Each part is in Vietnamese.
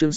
Chương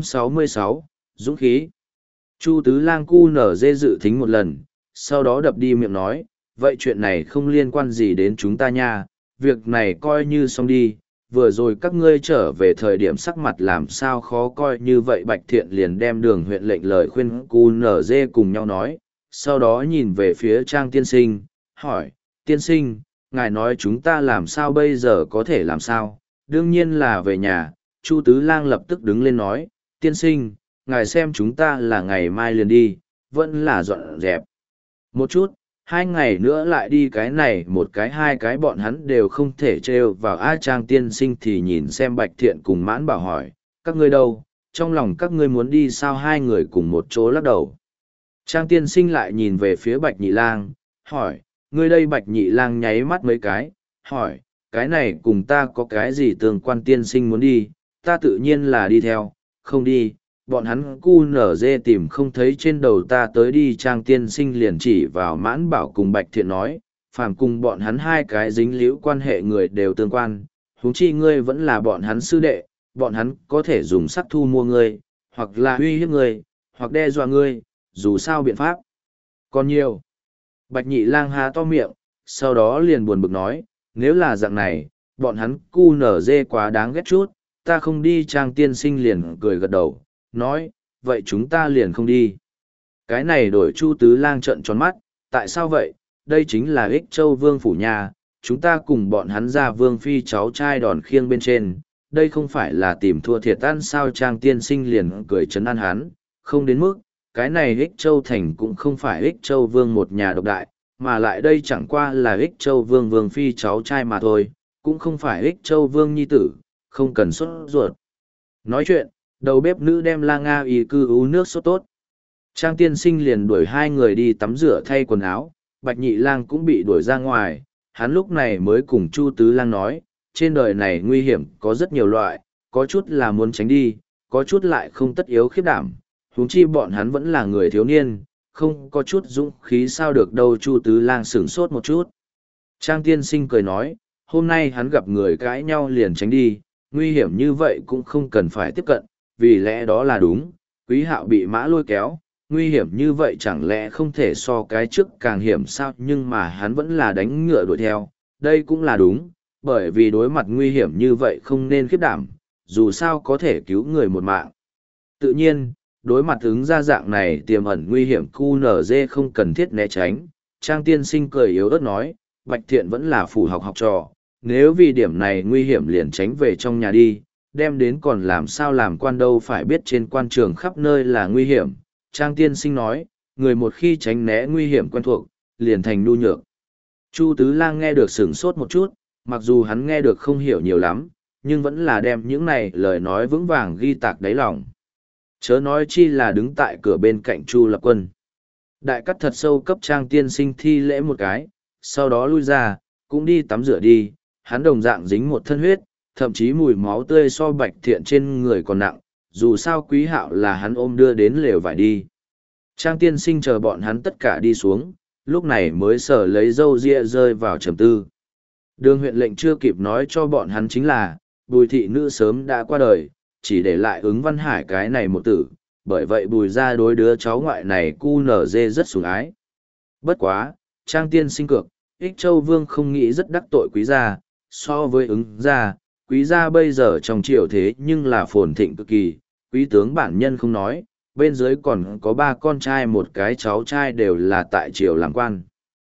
666, Dũng khí. Chu Tứ Lang cu nở dê dự thính một lần, sau đó đập đi miệng nói, vậy chuyện này không liên quan gì đến chúng ta nha, việc này coi như xong đi. Vừa rồi các ngươi trở về thời điểm sắc mặt làm sao khó coi như vậy. Bạch Thiện liền đem Đường huyện lệnh lời khuyên cu nở dê cùng nhau nói, sau đó nhìn về phía Trang tiên sinh, hỏi, tiên sinh, ngài nói chúng ta làm sao bây giờ có thể làm sao? Đương nhiên là về nhà. Chu Tứ Lang lập tức đứng lên nói, tiên sinh, ngài xem chúng ta là ngày mai liền đi, vẫn là dọn dẹp một chút, 2 ngày nữa lại đi cái này một cái hai cái bọn hắn đều không thể trêu vào. A Trang tiên sinh thì nhìn xem Bạch Thiện cùng Mãn Bảo hỏi, các ngươi đâu, trong lòng các ngươi muốn đi sao? Hai người cùng một chỗ lắc đầu. Trang tiên sinh lại nhìn về phía Bạch Nhị Lang, hỏi, ngươi đây? Bạch Nhị Lang nháy mắt mấy cái, hỏi, cái này cùng ta có cái gì tương quan? Tiên sinh muốn đi, ta tự nhiên là đi theo, không đi, bọn hắn cu nở dê tìm không thấy trên đầu ta tới đi. Trang tiên sinh liền chỉ vào Mãn Bảo cùng Bạch Thiện nói, phàm cùng bọn hắn hai cái dính líu quan hệ người đều tương quan, huống chi ngươi vẫn là bọn hắn sư đệ, bọn hắn có thể dùng sắc thu mua ngươi, hoặc là uy hiếp ngươi, hoặc đe dọa ngươi, dù sao biện pháp còn nhiều. Bạch Nhị Lang há to miệng, sau đó liền buồn bực nói, nếu là dạng này, bọn hắn cu nở dê quá đáng ghét chút, ta không đi. Trang tiên sinh liền cười gật đầu, nói, vậy chúng ta liền không đi. Cái này đổi Chu Tứ Lang trợn tròn mắt, tại sao vậy? Đây chính là Ích Châu Vương phủ nhà, chúng ta cùng bọn hắn ra Vương phi cháu trai đòn khiêng bên trên, đây không phải là tìm thua thiệt ăn sao? Trang tiên sinh liền cười trấn an hắn, không đến mức, cái này Ích Châu thành cũng không phải Ích Châu Vương một nhà độc đại, mà lại đây chẳng qua là Ích Châu Vương Vương phi cháu trai mà thôi, cũng không phải Ích Châu Vương nhi tử, không cần sốt ruột. Nói chuyện, đầu bếp nữ đem La Nga y cư ú nước sốt tốt. Trang tiên sinh liền đuổi hai người đi tắm rửa thay quần áo, Bạch Nhị Lang cũng bị đuổi ra ngoài. Hắn lúc này mới cùng Chu Tứ Lang nói, trên đời này nguy hiểm có rất nhiều loại, có chút là muốn tránh đi, có chút lại không tất yếu khiếp đảm, huống chi bọn hắn vẫn là người thiếu niên, không có chút dũng khí sao được đâu. Chu Tứ Lang sửng sốt một chút. Trang tiên sinh cười nói, hôm nay hắn gặp người cãi nhau liền tránh đi, nguy hiểm như vậy cũng không cần phải tiếp cận, vì lẽ đó là đúng. Quý Hạo bị mã lôi kéo, nguy hiểm như vậy chẳng lẽ không thể so cái trước càng hiểm sao? Nhưng mà hắn vẫn là đánh ngựa đuổi theo, đây cũng là đúng, bởi vì đối mặt nguy hiểm như vậy không nên khiếp đảm, dù sao có thể cứu người một mạng. Tự nhiên, đối mặt ứng ra dạng này tiềm ẩn nguy hiểm, QNZ không cần thiết né tránh. Trang tiên sinh cười yếu ớt nói, Bạch Thiện vẫn là phủ học học trò, nếu vì điểm này nguy hiểm liền tránh về trong nhà đi, đem đến còn làm sao làm quan đâu, phải biết trên quan trường khắp nơi là nguy hiểm. Trang tiên sinh nói, người một khi tránh né nguy hiểm quen thuộc, liền thành nhu nhược. Chu Tứ Lang nghe được sửng sốt một chút, mặc dù hắn nghe được không hiểu nhiều lắm, nhưng vẫn là đem những này lời nói vững vàng ghi tạc đáy lòng. Chớ nói chi là đứng tại cửa bên cạnh Chu Lập Quân. Đại cắt thật sâu cấp Trang tiên sinh thi lễ một cái, sau đó lui ra, cũng đi tắm rửa đi. Hắn đồng dạng dính một thân huyết, thậm chí mùi máu tươi so Bạch Thiện trên người còn nặng, dù sao Quý Hạo là hắn ôm đưa đến lều vải đi. Trang tiên sinh chờ bọn hắn tất cả đi xuống, lúc này mới sở lấy râu ria rơi vào trầm tư. Đường huyện lệnh chưa kịp nói cho bọn hắn chính là, Bùi thị nữ sớm đã qua đời, chỉ để lại ứng Văn Hải cái này một tử, bởi vậy Bùi ra đối đứa cháu ngoại này QNZ rất sủng ái. Bất quá, Trang tiên sinh cược, Ích Châu Vương không nghĩ rất đắc tội Quý gia, so với ứng gia, Quý gia bây giờ trong triều thế nhưng là phồn thịnh cực kỳ, Quý tướng bản nhân không nói, bên dưới còn có 3 con trai một cái cháu trai đều là tại triều làm quan.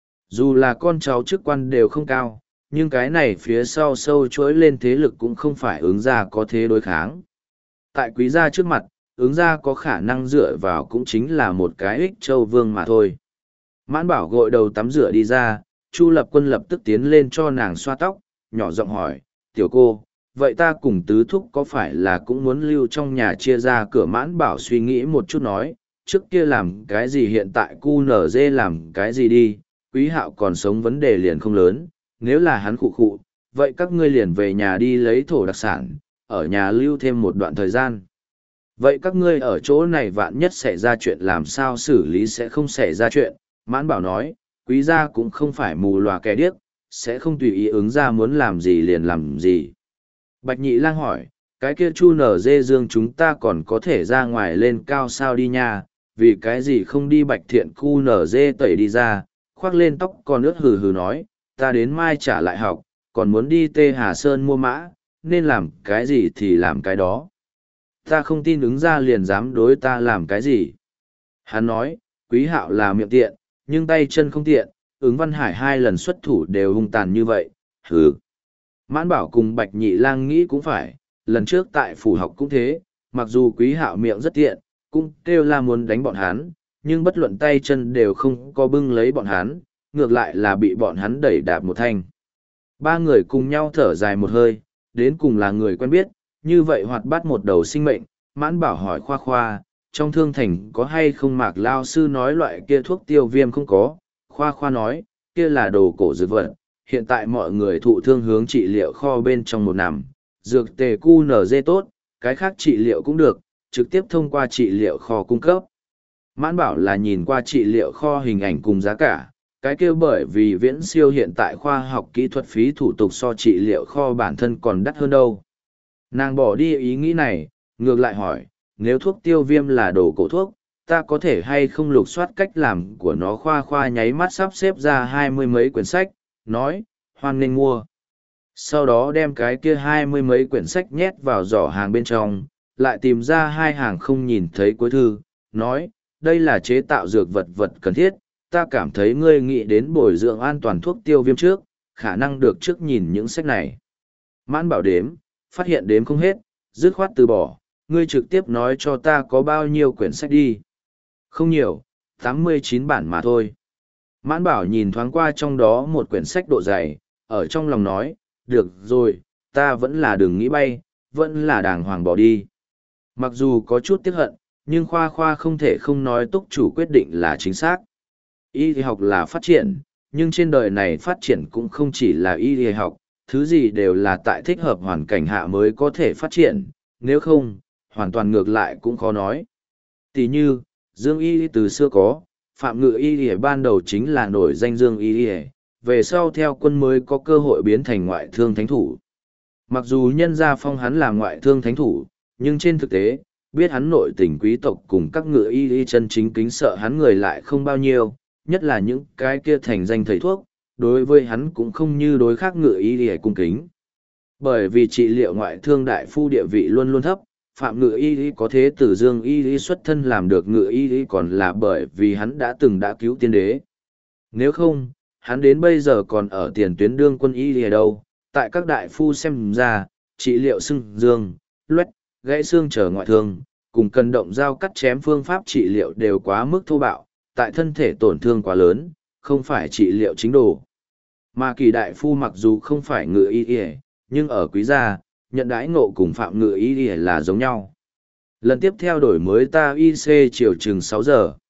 Dù là con cháu chức quan đều không cao, nhưng cái này phía sau sâu chuỗi lên thế lực cũng không phải ứng gia có thế đối kháng. Tại Quý gia trước mặt, ứng gia có khả năng dựa vào cũng chính là một cái Ích Châu Vương mà thôi. Mãn Bảo gội đầu tắm rửa đi ra, Chu Lập Quân lập tức tiến lên cho nàng xoa tóc, nhỏ giọng hỏi, tiểu cô, vậy ta cùng tứ thúc có phải là cũng muốn lưu trong nhà chia ra cửa? Mãn Bảo suy nghĩ một chút nói, trước kia làm cái gì hiện tại QNZ làm cái gì đi, Quý Hạo còn sống vấn đề liền không lớn, nếu là hắn khụ khụ, vậy các ngươi liền về nhà đi lấy thổ đặc sản, ở nhà lưu thêm một đoạn thời gian. Vậy các ngươi ở chỗ này vạn nhất xảy ra chuyện làm sao xử lý? Sẽ không xảy ra chuyện, Mãn Bảo nói, Quý gia cũng không phải mù lòa kẻ điếc, sẽ không tùy ý ứng gia muốn làm gì liền làm gì. Bạch Nhị Lang hỏi, cái kia chu nở dê dương chúng ta còn có thể ra ngoài lên cao sao đi nha, vì cái gì không đi bạch thiện cu nở dê tẩy đi ra, khoác lên tóc còn ướt hừ hừ nói, ta đến mai trả lại học, còn muốn đi Tê Hà Sơn mua mã, nên làm cái gì thì làm cái đó. Ta không tin ứng ra liền dám đối ta làm cái gì. Hắn nói, Quý Hạo là miệng tiện, nhưng tay chân không tiện, ứng Văn Hải 2 lần xuất thủ đều hung tàn như vậy, hừ. Mãn Bảo cùng Bạch Nhị Lang nghĩ cũng phải, lần trước tại phủ học cũng thế, mặc dù Quý Hạo miệng rất tiện, cũng kêu la muốn đánh bọn hắn, nhưng bất luận tay chân đều không có bưng lấy bọn hắn, ngược lại là bị bọn hắn đẩy đạp một thanh. Ba người cùng nhau thở dài một hơi, đến cùng là người quen biết, như vậy hoạt bát một đầu sinh mệnh. Mãn Bảo hỏi Khoa Khoa, trong thương thành có hay không Mạc lao sư nói loại kia thuốc tiêu viêm không có. Khoa Khoa nói, kia là đồ cổ dược vật, hiện tại mọi người thụ thương hướng trị liệu kho bên trong một nằm, dược tề cu nở dê tốt, cái khác trị liệu cũng được, trực tiếp thông qua trị liệu kho cung cấp. Mãn Bảo là nhìn qua trị liệu kho hình ảnh cùng giá cả, cái kia bởi vì viễn siêu hiện tại khoa học kỹ thuật phí thủ tục so trị liệu kho bản thân còn đắt hơn đâu. Nàng bỏ đi ý nghĩ này, ngược lại hỏi, nếu thuốc tiêu viêm là đồ cổ thuốc, ta có thể hay không lục soát cách làm của nó. Khoa Khoa nháy mắt sắp xếp ra 20 mấy quyển sách, nói, hoan nghênh mua. Sau đó đem cái kia 20 mấy quyển sách nhét vào giỏ hàng bên trong, lại tìm ra 2 hàng không nhìn thấy cuối thư, nói, đây là chế tạo dược vật cần thiết, ta cảm thấy ngươi nghĩ đến bồi dưỡng an toàn thuốc tiêu viêm trước, khả năng được trước nhìn những sách này. Mãn Bảo đếm, phát hiện đếm không hết, dứt khoát từ bỏ, ngươi trực tiếp nói cho ta có bao nhiêu quyển sách đi. Không nhiều, 89 bản mà thôi. Mãn Bảo nhìn thoáng qua trong đó một quyển sách độ dày, ở trong lòng nói, được rồi, ta vẫn là đừng nghĩ bay, vẫn là đàng hoàng bỏ đi. Mặc dù có chút tiếc hận, nhưng Khoa Khoa không thể không nói túc chủ quyết định là chính xác. Y y học là phát triển, nhưng trên đời này phát triển cũng không chỉ là y y học, thứ gì đều là tại thích hợp hoàn cảnh hạ mới có thể phát triển, nếu không, hoàn toàn ngược lại cũng khó nói. Tỷ như, Dương y từ xưa có, Phạm Ngự y ban đầu chính là nổi danh Dương y, về sau theo quân mới có cơ hội biến thành ngoại thương thánh thủ. Mặc dù nhân gia phong hắn là ngoại thương thánh thủ, nhưng trên thực tế, biết hắn nội tình quý tộc cùng các ngự y chân chính kính sợ hắn người lại không bao nhiêu, nhất là những cái kia thành danh thầy thuốc, đối với hắn cũng không như đối khác ngự y cung kính. Bởi vì trị liệu ngoại thương đại phu địa vị luôn luôn thấp, Phạm Ngự y có thế tử Dương y xuất thân làm được ngự y còn là bởi vì hắn đã từng đã cứu tiên đế. Nếu không, hắn đến bây giờ còn ở tiền tuyến đương quân y ở đâu, tại các đại phu xem ra, trị liệu sưng dương, loét, gãy xương trở ngoại thương, cùng cần động dao cắt chém phương pháp trị liệu đều quá mức thô bạo, tại thân thể tổn thương quá lớn, không phải trị liệu chính đồ. Mà Kỳ đại phu mặc dù không phải ngự y, nhưng ở quý gia, nhận đãi ngộ cùng Phạm Ngự y là giống nhau. Lần tiếp theo đổi mới ta IC chiều chừng 6 giờ.